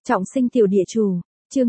Trọng sinh tiểu địa chủ, chương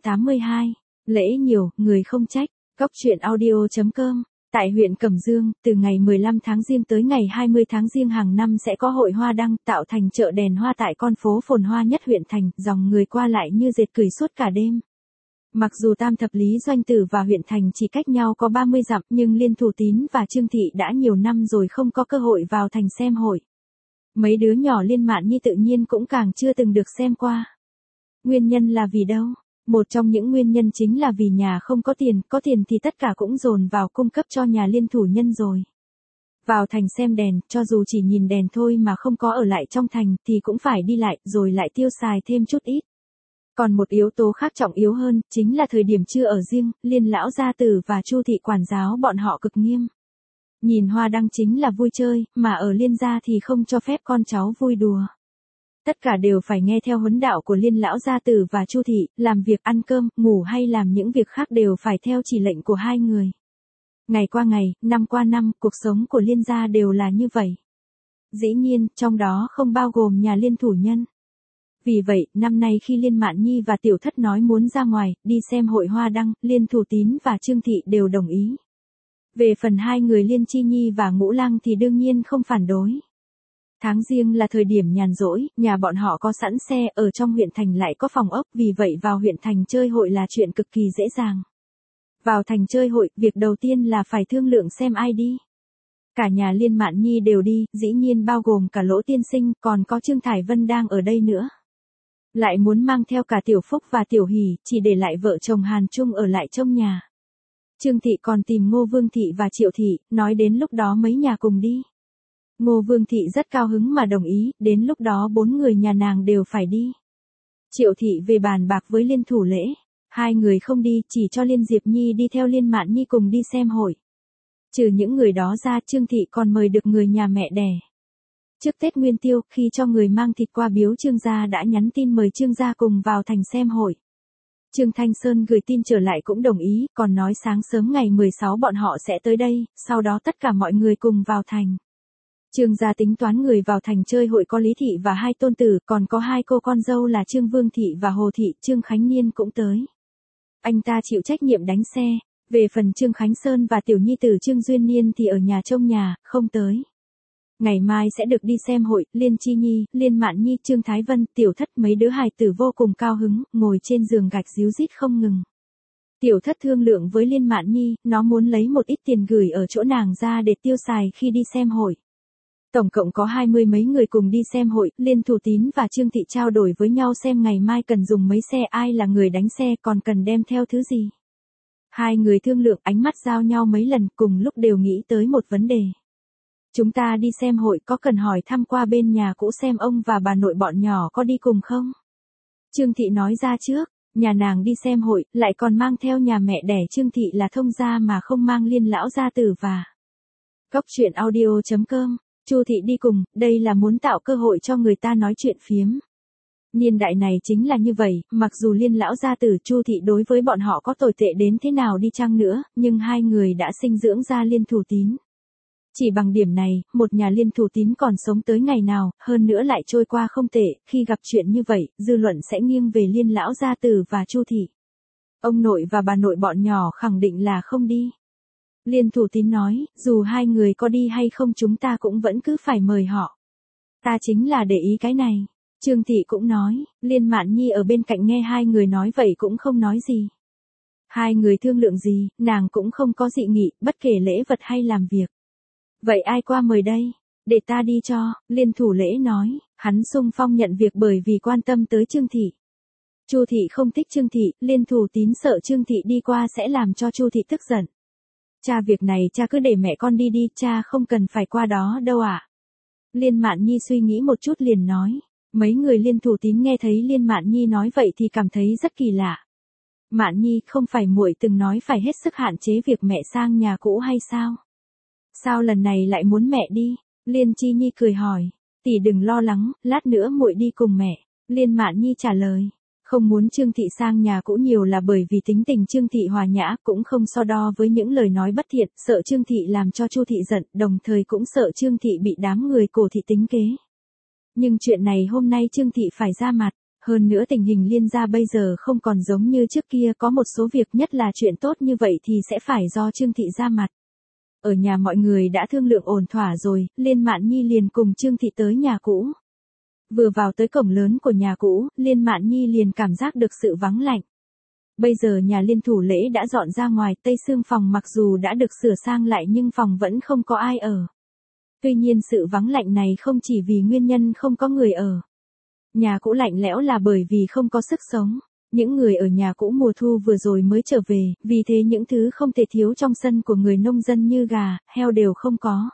582, lễ nhiều, người không trách, Cóc truyện audio.com. Tại huyện Cẩm Dương, từ ngày 15 tháng Giêng tới ngày 20 tháng Giêng hàng năm sẽ có hội hoa đăng tạo thành chợ đèn hoa tại con phố phồn hoa nhất huyện thành, dòng người qua lại như dệt cửi suốt cả đêm. Mặc dù Tam Thập Lý Doanh Tử và huyện thành chỉ cách nhau có 30 dặm nhưng Liên Thủ Tín và Trương Thị đã nhiều năm rồi không có cơ hội vào thành xem hội. Mấy đứa nhỏ Liên Mạn Nhi tự nhiên cũng càng chưa từng được xem qua. Nguyên nhân là vì đâu? Một trong những nguyên nhân chính là vì nhà không có tiền thì tất cả cũng dồn vào cung cấp cho nhà liên thủ nhân rồi. Vào thành xem đèn, cho dù chỉ nhìn đèn thôi mà không có ở lại trong thành thì cũng phải đi lại rồi lại tiêu xài thêm chút ít. Còn một yếu tố khác trọng yếu hơn, chính là thời điểm trưa ở riêng, Liên lão gia tử và Chu thị quản giáo bọn họ cực nghiêm. Nhìn hoa đăng chính là vui chơi, mà ở Liên gia thì không cho phép con cháu vui đùa. Tất cả đều phải nghe theo huấn đạo của Liên lão gia tử và Chu thị, làm việc ăn cơm, ngủ hay làm những việc khác đều phải theo chỉ lệnh của hai người. Ngày qua ngày, năm qua năm, cuộc sống của Liên gia đều là như vậy. Dĩ nhiên, trong đó không bao gồm nhà Liên thủ nhân. Vì vậy, năm nay khi Liên Mạn Nhi và Tiểu Thất nói muốn ra ngoài, đi xem hội hoa đăng, Liên Thủ Tín và Trương Thị đều đồng ý. Về phần hai người Liên Chi Nhi và Ngũ Lang thì đương nhiên không phản đối. Tháng Giêng là thời điểm nhàn rỗi, nhà bọn họ có sẵn xe, ở trong huyện thành lại có phòng ốc, vì vậy vào huyện thành chơi hội là chuyện cực kỳ dễ dàng. Vào thành chơi hội, việc đầu tiên là phải thương lượng xem ai đi. Cả nhà Liên Mạn Nhi đều đi, dĩ nhiên bao gồm cả Lỗ tiên sinh, còn có Trương Thải Vân đang ở đây nữa. Lại muốn mang theo cả Tiểu Phúc và Tiểu Hỷ, chỉ để lại vợ chồng Hàn Trung ở lại trong nhà. Trương Thị còn tìm Ngô Vương Thị và Triệu Thị, nói đến lúc đó mấy nhà cùng đi. Ngô Vương Thị rất cao hứng mà đồng ý, đến lúc đó 4 người nhà nàng đều phải đi. Triệu Thị về bàn bạc với Liên thủ lễ, hai người không đi, chỉ cho Liên Diệp Nhi đi theo Liên Mạn Nhi cùng đi xem hội. Trừ những người đó ra, Trương Thị còn mời được người nhà mẹ đẻ. Trước Tết Nguyên Tiêu, khi cho người mang thịt qua biếu Trương gia đã nhắn tin mời Trương gia cùng vào thành xem hội. Trương Thanh Sơn gửi tin trở lại cũng đồng ý, còn nói sáng sớm ngày 16 bọn họ sẽ tới đây, sau đó tất cả mọi người cùng vào thành. Trương gia tính toán người vào thành chơi hội có Lý Thị và hai tôn tử, còn có hai cô con dâu là Trương Vương Thị và Hồ Thị, Trương Khánh Niên cũng tới. Anh ta chịu trách nhiệm đánh xe, về phần Trương Khánh Sơn và tiểu nhi tử Trương Duyên Niên thì ở nhà trông nhà, không tới. Ngày mai sẽ được đi xem hội, Liên Chi Nhi, Liên Mạn Nhi, Trương Thái Vân, Tiểu Thất mấy đứa hài tử vô cùng cao hứng, ngồi trên giường gạch ríu rít không ngừng. Tiểu Thất thương lượng với Liên Mạn Nhi, nó muốn lấy một ít tiền gửi ở chỗ nàng ra để tiêu xài khi đi xem hội. Tổng cộng có 20 mấy người cùng đi xem hội, Liên Thủ Tín và Trương Thị trao đổi với nhau xem ngày mai cần dùng mấy xe, ai là người đánh xe, còn cần đem theo thứ gì. Hai người thương lượng, ánh mắt giao nhau mấy lần, cùng lúc đều nghĩ tới một vấn đề. Chúng ta đi xem hội, có cần hỏi thăm qua bên nhà cũ xem ông và bà nội bọn nhỏ có đi cùng không? Trương Thị nói ra trước, nhà nàng đi xem hội, lại còn mang theo nhà mẹ đẻ Trương Thị là thông gia mà không mang Liên lão gia tử và Cóc truyện audio.com. Chu Thị đi cùng, đây là muốn tạo cơ hội cho người ta nói chuyện phiếm. Niên đại này chính là như vậy, mặc dù Liên lão gia tử Chu Thị đối với bọn họ có tồi tệ đến thế nào đi chăng nữa, nhưng hai người đã sinh dưỡng ra Liên Thủ Tín. Chỉ bằng điểm này, một nhà Liên Thủ Tín còn sống tới ngày nào, hơn nữa lại trôi qua không tệ, khi gặp chuyện như vậy, dư luận sẽ nghiêng về Liên lão gia tử và Chu Thị. Ông nội và bà nội bọn nhỏ khẳng định là không đi. Liên Thủ Tín nói, dù hai người có đi hay không chúng ta cũng vẫn cứ phải mời họ. Ta chính là để ý cái này. Trương Thị cũng nói, Liên Mạn Nhi ở bên cạnh nghe hai người nói vậy cũng không nói gì. Hai người thương lượng gì, nàng cũng không có dị nghị, bất kể lễ vật hay làm việc. Vậy ai qua mời đây? Để ta đi cho, Liên thủ lễ nói, hắn xung phong nhận việc bởi vì quan tâm tới Trương Thị. Chu Thị không thích Trương Thị, Liên Thủ Tín sợ Trương Thị đi qua sẽ làm cho Chu Thị tức giận. Cha việc này cha cứ để mẹ con đi đi, cha không cần phải qua đó đâu ạ. Liên Mạn Nhi suy nghĩ một chút liền nói. Mấy người Liên Thủ Tín nghe thấy Liên Mạn Nhi nói vậy thì cảm thấy rất kỳ lạ. Mạn Nhi, không phải muội từng nói phải hết sức hạn chế việc mẹ sang nhà cũ hay sao? Sao lần này lại muốn mẹ đi? Liên Chi Nhi cười hỏi. Tỷ đừng lo lắng, lát nữa muội đi cùng mẹ. Liên Mạn Nhi trả lời. Không muốn Trương Thị sang nhà cũ nhiều là bởi vì tính tình Trương Thị hòa nhã, cũng không so đo với những lời nói bất thiện, sợ Trương Thị làm cho Chu Thị giận, đồng thời cũng sợ Trương Thị bị đám người cổ thị tính kế. Nhưng chuyện này hôm nay Trương Thị phải ra mặt, Hơn nữa tình hình Liên gia bây giờ không còn giống như trước kia, có một số việc nhất là chuyện tốt như vậy thì sẽ phải do Trương Thị ra mặt. Ở nhà mọi người đã thương lượng ổn thỏa rồi, Liên Mạn Nhi liền cùng Trương Thị tới nhà cũ. Vừa vào tới cổng lớn của nhà cũ, Liên Mạn Nhi liền cảm giác được sự vắng lạnh. Bây giờ nhà Liên Thủ Lễ đã dọn ra ngoài, Tây Xương phòng mặc dù đã được sửa sang lại nhưng phòng vẫn không có ai ở. Tuy nhiên sự vắng lạnh này không chỉ vì nguyên nhân không có người ở. Nhà cũ lạnh lẽo là bởi vì không có sức sống. Những người ở nhà cũ mùa thu vừa rồi mới trở về, vì thế những thứ không thể thiếu trong sân của người nông dân như gà, heo đều không có.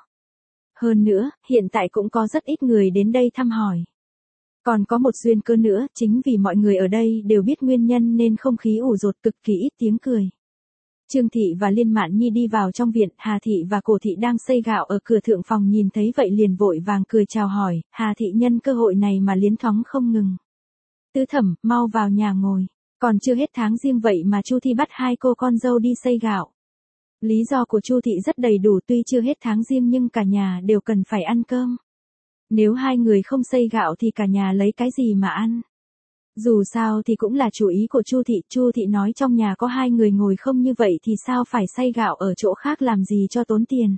Hơn nữa, hiện tại cũng có rất ít người đến đây thăm hỏi. Còn có một duyên cơ nữa, chính vì mọi người ở đây đều biết nguyên nhân nên không khí ủ rột, cực kỳ ít tiếng cười. Trương Thị và Liên Mạn Nhi đi vào trong viện, Hà Thị và Cổ Thị đang xay gạo ở cửa thượng phòng nhìn thấy vậy liền vội vàng cười chào hỏi, Hà Thị nhân cơ hội này mà liến thoáng không ngừng. Tứ Thẩm, mau vào nhà ngồi, còn chưa hết tháng riêng vậy mà Chu Thị bắt hai cô con dâu đi xay gạo. Lý do của Chu Thị rất đầy đủ, tuy chưa hết tháng riêng nhưng cả nhà đều cần phải ăn cơm. Nếu hai người không xay gạo thì cả nhà lấy cái gì mà ăn? Dù sao thì cũng là chủ ý của Chu Thị nói trong nhà có hai người ngồi không như vậy thì sao phải xay gạo ở chỗ khác làm gì cho tốn tiền.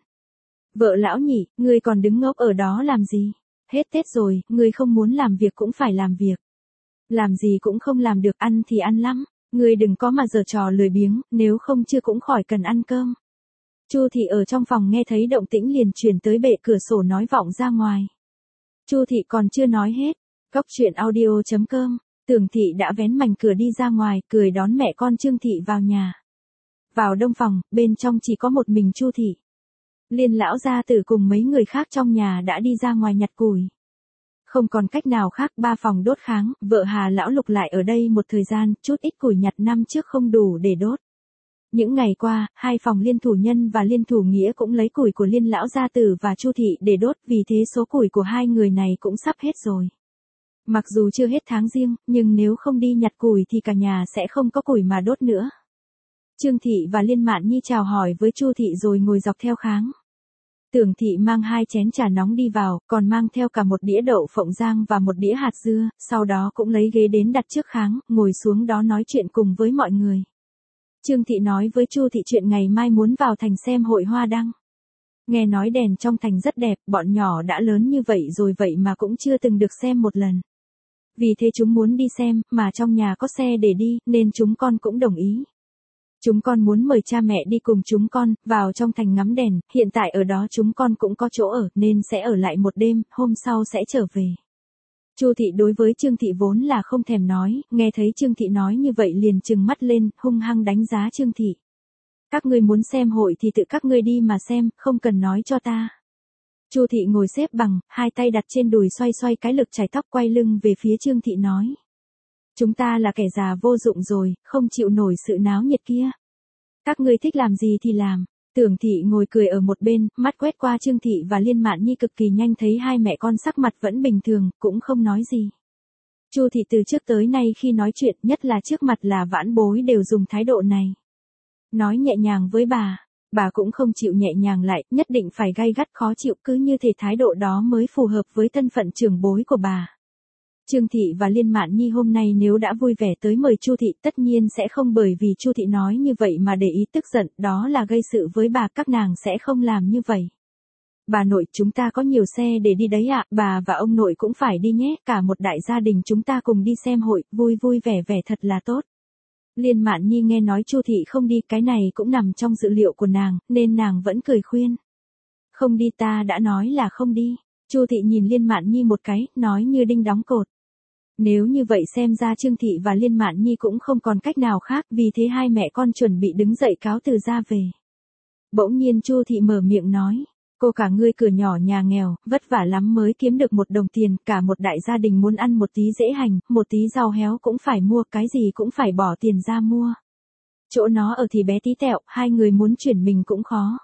Vợ lão nhỉ, ngươi còn đứng ngốc ở đó làm gì? Hết Tết rồi, ngươi không muốn làm việc cũng phải làm việc. Làm gì cũng không làm được, ăn thì ăn lắm. Ngươi đừng có mà giở trò lười biếng, nếu không chưa cũng khỏi cần ăn cơm. Chu Thị ở trong phòng nghe thấy động tĩnh liền chuyển tới bệ cửa sổ nói vọng ra ngoài. Chu Thị còn chưa nói hết. Cóc truyện audio.com, Tưởng Thị đã vén mảnh cửa đi ra ngoài, cười đón mẹ con Trương Thị vào nhà. Vào đông phòng, bên trong chỉ có một mình Chu Thị. Liên lão gia tử cùng mấy người khác trong nhà đã đi ra ngoài nhặt củi. Không còn cách nào khác, ba phòng đốt kháng, vợ Hà lão Lục lại ở đây một thời gian, chút ít củi nhặt năm trước không đủ để đốt. Những ngày qua, hai phòng Liên Thủ Nhân và Liên Thủ Nghĩa cũng lấy củi của Liên lão gia tử và Chu Thị để đốt, vì thế số củi của hai người này cũng sắp hết rồi. Mặc dù chưa hết tháng riêng, nhưng nếu không đi nhặt củi thì cả nhà sẽ không có củi mà đốt nữa. Trương Thị và Liên Mạn Nhi chào hỏi với Chu Thị rồi ngồi dọc theo kháng. Tưởng Thị mang hai chén trà nóng đi vào, còn mang theo cả một đĩa đậu phộng rang và một đĩa hạt dưa, sau đó cũng lấy ghế đến đặt trước kháng, ngồi xuống đó nói chuyện cùng với mọi người. Trương Thị nói với Chu Thị chuyện ngày mai muốn vào thành xem hội hoa đăng. Nghe nói đèn trong thành rất đẹp, bọn nhỏ đã lớn như vậy rồi vậy mà cũng chưa từng được xem một lần. Vì thế chúng muốn đi xem, mà trong nhà có xe để đi, nên chúng con cũng đồng ý. Chúng con muốn mời cha mẹ đi cùng chúng con, vào trong thành ngắm đèn, hiện tại ở đó chúng con cũng có chỗ ở, nên sẽ ở lại một đêm, hôm sau sẽ trở về. Chu Thị đối với Trương Thị vốn là không thèm nói, nghe thấy Trương Thị nói như vậy liền trừng mắt lên, hung hăng đánh giá Trương Thị. Các ngươi muốn xem hội thì tự các ngươi đi mà xem, không cần nói cho ta. Chu Thị ngồi xếp bằng, hai tay đặt trên đùi xoay xoay cái lực chải tóc, quay lưng về phía Trương Thị nói. Chúng ta là kẻ già vô dụng rồi, không chịu nổi sự náo nhiệt kia. Các ngươi thích làm gì thì làm. Tưởng Thị ngồi cười ở một bên, mắt quét qua Trương Thị và Liên Mạn Nhi cực kỳ nhanh, thấy hai mẹ con sắc mặt vẫn bình thường, cũng không nói gì. Chu Thị từ trước tới nay khi nói chuyện, nhất là trước mặt là vãn bối đều dùng thái độ này. Nói nhẹ nhàng với bà cũng không chịu nhẹ nhàng lại, nhất định phải gay gắt khó chịu, cứ như thể thái độ đó mới phù hợp với thân phận trưởng bối của bà. Trương Thị và Liên Mạn Nhi hôm nay nếu đã vui vẻ tới mời Chu Thị tất nhiên sẽ không bởi vì Chu Thị nói như vậy mà để ý tức giận, đó là gây sự với bà, các nàng sẽ không làm như vậy. Bà nội, chúng ta có nhiều xe để đi đấy ạ, bà và ông nội cũng phải đi nhé, cả một đại gia đình chúng ta cùng đi xem hội, vui vui vẻ vẻ thật là tốt. Liên Mạn Nhi nghe nói Chu Thị không đi, cái này cũng nằm trong dự liệu của nàng, nên nàng vẫn cười khuyên. Không đi, ta đã nói là không đi. Chu Thị nhìn Liên Mạn Nhi một cái, nói như đinh đóng cột. Nếu như vậy xem ra Trương Thị và Liên Mạn Nhi cũng không còn cách nào khác, vì thế hai mẹ con chuẩn bị đứng dậy cáo từ ra về. Bỗng nhiên Chu Thị mở miệng nói. Cô cả ngươi cửa nhỏ nhà nghèo, vất vả lắm mới kiếm được một đồng tiền, cả một đại gia đình muốn ăn một tí dễ hành, một tí rau héo cũng phải mua, cái gì cũng phải bỏ tiền ra mua. Chỗ nó ở thì bé tí tẹo, hai người muốn chuyển mình cũng khó.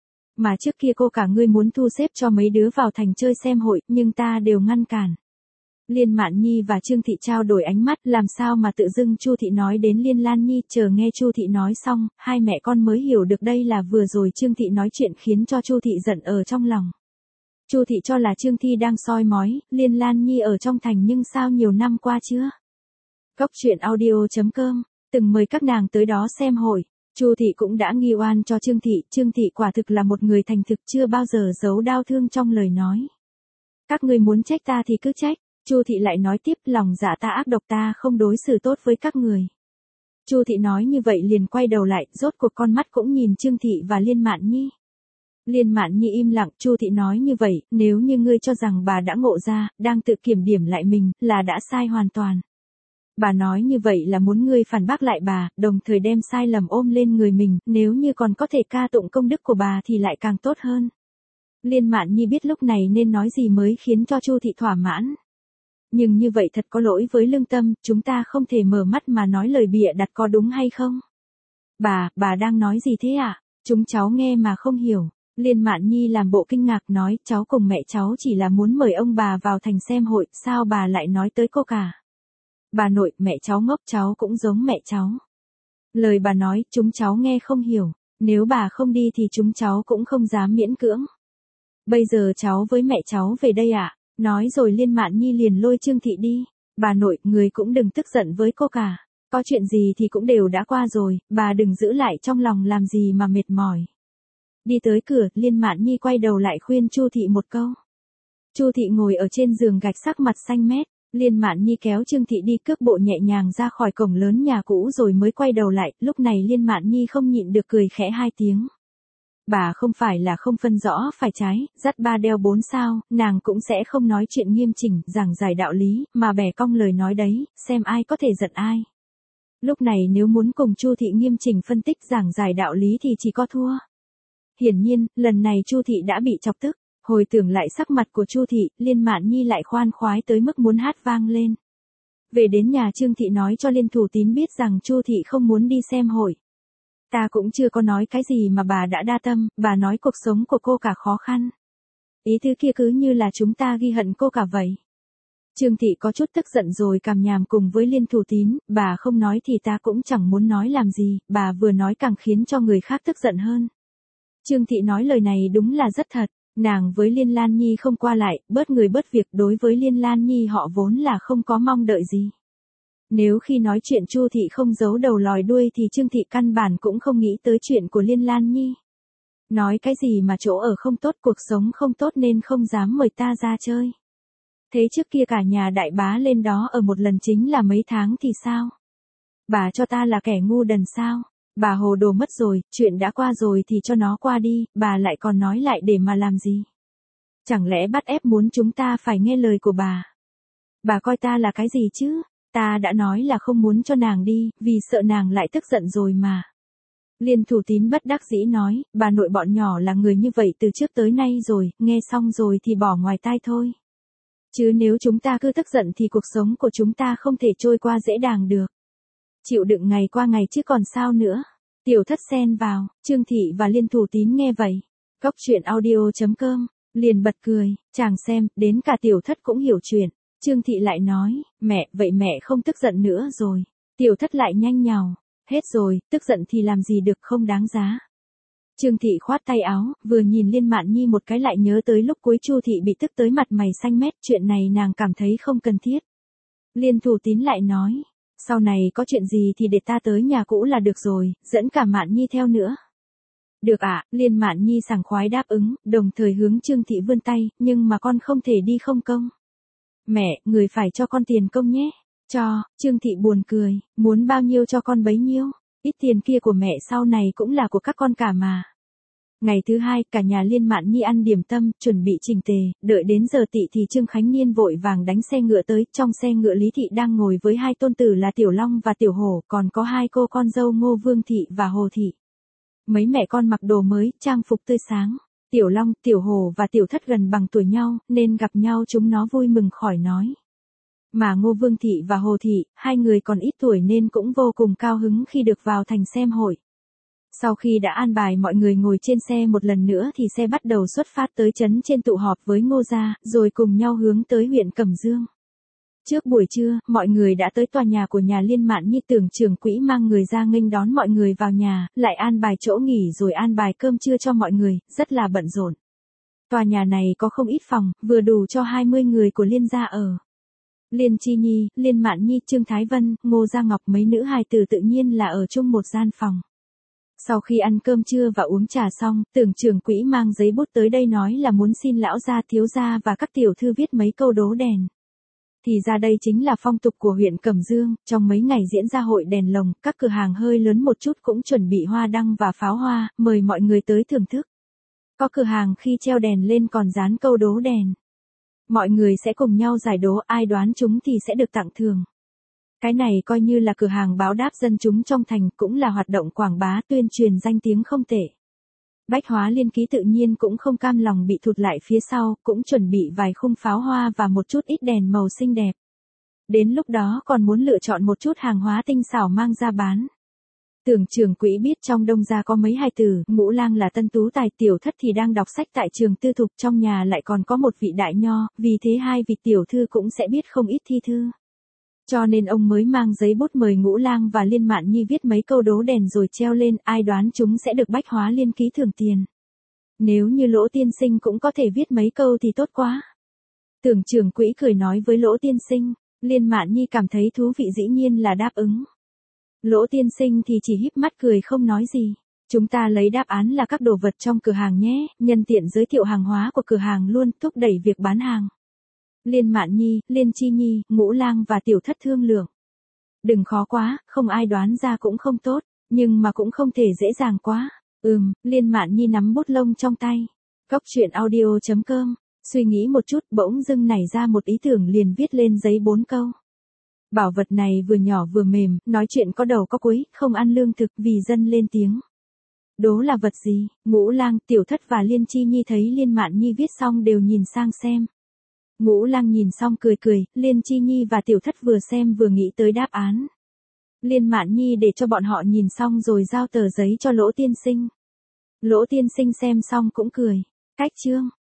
Mà trước kia cô cả ngươi muốn thu xếp cho mấy đứa vào thành chơi xem hội, nhưng ta đều ngăn cản. Liên Mạn Nhi và Trương Thị trao đổi ánh mắt, làm sao mà tự dưng Chu Thị nói đến Liên Lan Nhi, chờ nghe Chu Thị nói xong, hai mẹ con mới hiểu được đây là vừa rồi Trương Thị nói chuyện khiến cho Chu Thị giận ở trong lòng. Chu Thị cho là Trương Thị đang soi mói, Liên Lan Nhi ở trong thành nhưng sao nhiều năm qua chưa? Cốc truyện audio.com từng mời các nàng tới đó xem hội. Chu thị cũng đã nghi oan cho Trương thị quả thực là một người thành thực, chưa bao giờ giấu đau thương trong lời nói. Các ngươi muốn trách ta thì cứ trách. Chu thị lại nói tiếp, lòng dạ ta ác độc, ta không đối xử tốt với các người. Chu thị nói như vậy liền quay đầu lại, rốt cuộc con mắt cũng nhìn Trương thị và Liên Mạn Nhi. Liên Mạn Nhi im lặng. Chu thị nói như vậy, nếu như ngươi cho rằng bà đã ngộ ra, đang tự kiểm điểm lại mình, là đã sai hoàn toàn. Bà nói như vậy là muốn ngươi phản bác lại bà, đồng thời đem sai lầm ôm lên người mình, nếu như còn có thể ca tụng công đức của bà thì lại càng tốt hơn. Liên Mạn Nhi biết lúc này nên nói gì mới khiến cho Chu thị thỏa mãn. Nhưng như vậy thật có lỗi với lương tâm, chúng ta không thể mở mắt mà nói lời bịa đặt, có đúng hay không? Bà đang nói gì thế ạ? Chúng cháu nghe mà không hiểu. Liên Mạn Nhi làm bộ kinh ngạc nói, cháu cùng mẹ cháu chỉ là muốn mời ông bà vào thành xem hội, sao bà lại nói tới cô cả? Bà nội, mẹ cháu ngốc, cháu cũng giống mẹ cháu. Lời bà nói, chúng cháu nghe không hiểu, nếu bà không đi thì chúng cháu cũng không dám miễn cưỡng. Bây giờ cháu với mẹ cháu về đây ạ. Nói rồi Liên Mạn Nhi liền lôi Trương thị đi. Bà nội, người cũng đừng tức giận với cô cả. Có chuyện gì thì cũng đều đã qua rồi, bà đừng giữ lại trong lòng làm gì mà mệt mỏi. Đi tới cửa, Liên Mạn Nhi quay đầu lại khuyên Chu thị một câu. Chu thị ngồi ở trên giường gạch sắc mặt xanh mét. Liên Mạn Nhi kéo Trương thị đi, cước bộ nhẹ nhàng ra khỏi cổng lớn nhà cũ rồi mới quay đầu lại. Lúc này Liên Mạn Nhi không nhịn được cười khẽ hai tiếng. Bà không phải là không phân rõ phải trái, dắt ba đeo bốn sao, nàng cũng sẽ không nói chuyện nghiêm chỉnh, giảng giải đạo lý, mà bẻ cong lời nói đấy, xem ai có thể giận ai. Lúc này nếu muốn cùng Chu thị nghiêm chỉnh phân tích giảng giải đạo lý thì chỉ có thua. Hiển nhiên, lần này Chu thị đã bị chọc tức, hồi tưởng lại sắc mặt của Chu thị, Liên Mạn Nhi lại khoan khoái tới mức muốn hát vang lên. Về đến nhà Trương thị nói cho Liên Thủ Tín biết rằng Chu thị không muốn đi xem hội. Ta cũng chưa có nói cái gì mà bà đã đa tâm, bà nói cuộc sống của cô cả khó khăn. Ý tứ kia cứ như là chúng ta ghi hận cô cả vậy. Trương thị có chút tức giận rồi càm nhàm cùng với Liên Thủ Tín, bà không nói thì ta cũng chẳng muốn nói làm gì, bà vừa nói càng khiến cho người khác tức giận hơn. Trương thị nói lời này đúng là rất thật, nàng với Liên Lan Nhi không qua lại, bớt người bớt việc, đối với Liên Lan Nhi họ vốn là không có mong đợi gì. Nếu khi nói chuyện Chu thị không giấu đầu lòi đuôi thì Trương thị căn bản cũng không nghĩ tới chuyện của Liên Lan Nhi. Nói cái gì mà chỗ ở không tốt, cuộc sống không tốt nên không dám mời ta ra chơi. Thế trước kia cả nhà đại bá lên đó ở một lần chính là mấy tháng thì sao? Bà cho ta là kẻ ngu đần sao? Bà hồ đồ mất rồi, chuyện đã qua rồi thì cho nó qua đi, bà lại còn nói lại để mà làm gì? Chẳng lẽ bắt ép muốn chúng ta phải nghe lời của bà? Bà coi ta là cái gì chứ? Ta đã nói là không muốn cho nàng đi, vì sợ nàng lại tức giận rồi mà. Liên Thủ Tín bất đắc dĩ nói, bà nội bọn nhỏ là người như vậy từ trước tới nay rồi, nghe xong rồi thì bỏ ngoài tai thôi. Chứ nếu chúng ta cứ tức giận thì cuộc sống của chúng ta không thể trôi qua dễ dàng được. Chịu đựng ngày qua ngày chứ còn sao nữa. Tiểu Thất xen vào, Trương thị và Liên Thủ Tín nghe vậy. Cốc truyện audio.com, liền bật cười, chàng xem, đến cả Tiểu Thất cũng hiểu chuyện. Trương thị lại nói, mẹ, vậy mẹ không tức giận nữa rồi. Tiểu Thất lại nhanh nhào, hết rồi, tức giận thì làm gì được, không đáng giá. Trương thị khoát tay áo, vừa nhìn Liên Mạn Nhi một cái lại nhớ tới lúc cuối Chu thị bị tức tới mặt mày xanh mét, chuyện này nàng cảm thấy không cần thiết. Liên Thủ Tín lại nói, sau này có chuyện gì thì để ta tới nhà cũ là được rồi, dẫn cả Mạn Nhi theo nữa. Được ạ, Liên Mạn Nhi sảng khoái đáp ứng, đồng thời hướng Trương thị vươn tay, nhưng mà con không thể đi không công. Mẹ, người phải cho con tiền công nhé. Cho, Trương thị buồn cười, muốn bao nhiêu cho con bấy nhiêu, ít tiền kia của mẹ sau này cũng là của các con cả mà. Ngày thứ hai, cả nhà Liên Mạn Nhi ăn điểm tâm, chuẩn bị chỉnh tề, đợi đến giờ tị thì Trương Khánh Niên vội vàng đánh xe ngựa tới, trong xe ngựa Lý thị đang ngồi với hai tôn tử là Tiểu Long và Tiểu Hổ, còn có hai cô con dâu Ngô Vương thị và Hồ thị. Mấy mẹ con mặc đồ mới, trang phục tươi sáng. Tiểu Long, Tiểu Hổ và Tiểu Thất gần bằng tuổi nhau, nên gặp nhau chúng nó vui mừng khỏi nói. Mà Ngô Vương thị và Hồ thị, hai người còn ít tuổi nên cũng vô cùng cao hứng khi được vào thành xem hội. Sau khi đã an bài mọi người ngồi trên xe một lần nữa thì xe bắt đầu xuất phát tới trấn trên tụ họp với Ngô gia, rồi cùng nhau hướng tới huyện Cẩm Dương. Trước buổi trưa, mọi người đã tới tòa nhà của nhà Liên Mạn Nhi, tưởng trưởng quỹ mang người ra nghênh đón mọi người vào nhà, lại an bài chỗ nghỉ rồi an bài cơm trưa cho mọi người, rất là bận rộn. Tòa nhà này có không ít phòng, vừa đủ cho 20 người của Liên gia ở. Liên Chi Nhi, Liên Mạn Nhi, Trương Thái Vân, Ngô Gia Ngọc mấy nữ hài tử tự nhiên là ở chung một gian phòng. Sau khi ăn cơm trưa và uống trà xong, Tưởng trưởng quỹ mang giấy bút tới đây nói là muốn xin lão gia thiếu gia và các tiểu thư viết mấy câu đố đèn. Thì ra đây chính là phong tục của huyện Cẩm Dương, trong mấy ngày diễn ra hội đèn lồng, các cửa hàng hơi lớn một chút cũng chuẩn bị hoa đăng và pháo hoa, mời mọi người tới thưởng thức. Có cửa hàng khi treo đèn lên còn dán câu đố đèn. Mọi người sẽ cùng nhau giải đố, ai đoán chúng thì sẽ được tặng thưởng. Cái này coi như là cửa hàng báo đáp dân chúng trong thành, cũng là hoạt động quảng bá tuyên truyền danh tiếng không tệ. Bách Hóa Liên Ký tự nhiên cũng không cam lòng bị thụt lại phía sau, cũng chuẩn bị vài khung pháo hoa và một chút ít đèn màu xinh đẹp. Đến lúc đó còn muốn lựa chọn một chút hàng hóa tinh xảo mang ra bán. Tưởng trưởng quỹ biết trong Đông gia có mấy hài tử, Ngũ Lang là tân tú tài, Tiểu Thất thì đang đọc sách tại trường tư thục, trong nhà lại còn có một vị đại nho, vì thế hai vị tiểu thư cũng sẽ biết không ít thi thư. Cho nên ông mới mang giấy bút mời Ngũ Lang và Liên Mạn Nhi viết mấy câu đố đèn rồi treo lên, ai đoán chúng sẽ được Bách Hóa Liên Ký thưởng tiền. Nếu như Lỗ tiên sinh cũng có thể viết mấy câu thì tốt quá. Tưởng trưởng quỹ cười nói với Lỗ tiên sinh, Liên Mạn Nhi cảm thấy thú vị dĩ nhiên là đáp ứng. Lỗ tiên sinh thì chỉ híp mắt cười không nói gì. Chúng ta lấy đáp án là các đồ vật trong cửa hàng nhé, nhân tiện giới thiệu hàng hóa của cửa hàng luôn, thúc đẩy việc bán hàng. Liên Mạn Nhi, Liên Chi Nhi, Ngũ Lang và Tiểu Thất thương lượng. Đừng khó quá, không ai đoán ra cũng không tốt, nhưng mà cũng không thể dễ dàng quá. Liên Mạn Nhi nắm bút lông trong tay. Góc truyện audio.com, suy nghĩ một chút bỗng dưng nảy ra một ý tưởng liền viết lên giấy 4 câu. Bảo vật này vừa nhỏ vừa mềm, nói chuyện có đầu có cuối, không ăn lương thực, vì dân lên tiếng. Đố là vật gì? Ngũ Lang, Tiểu Thất và Liên Chi Nhi thấy Liên Mạn Nhi viết xong đều nhìn sang xem. Ngũ Lang nhìn xong cười cười, Liên Chi Nhi và Tiểu Thất vừa xem vừa nghĩ tới đáp án. Liên Mạn Nhi để cho bọn họ nhìn xong rồi giao tờ giấy cho Lỗ tiên sinh. Lỗ tiên sinh xem xong cũng cười. Cách chương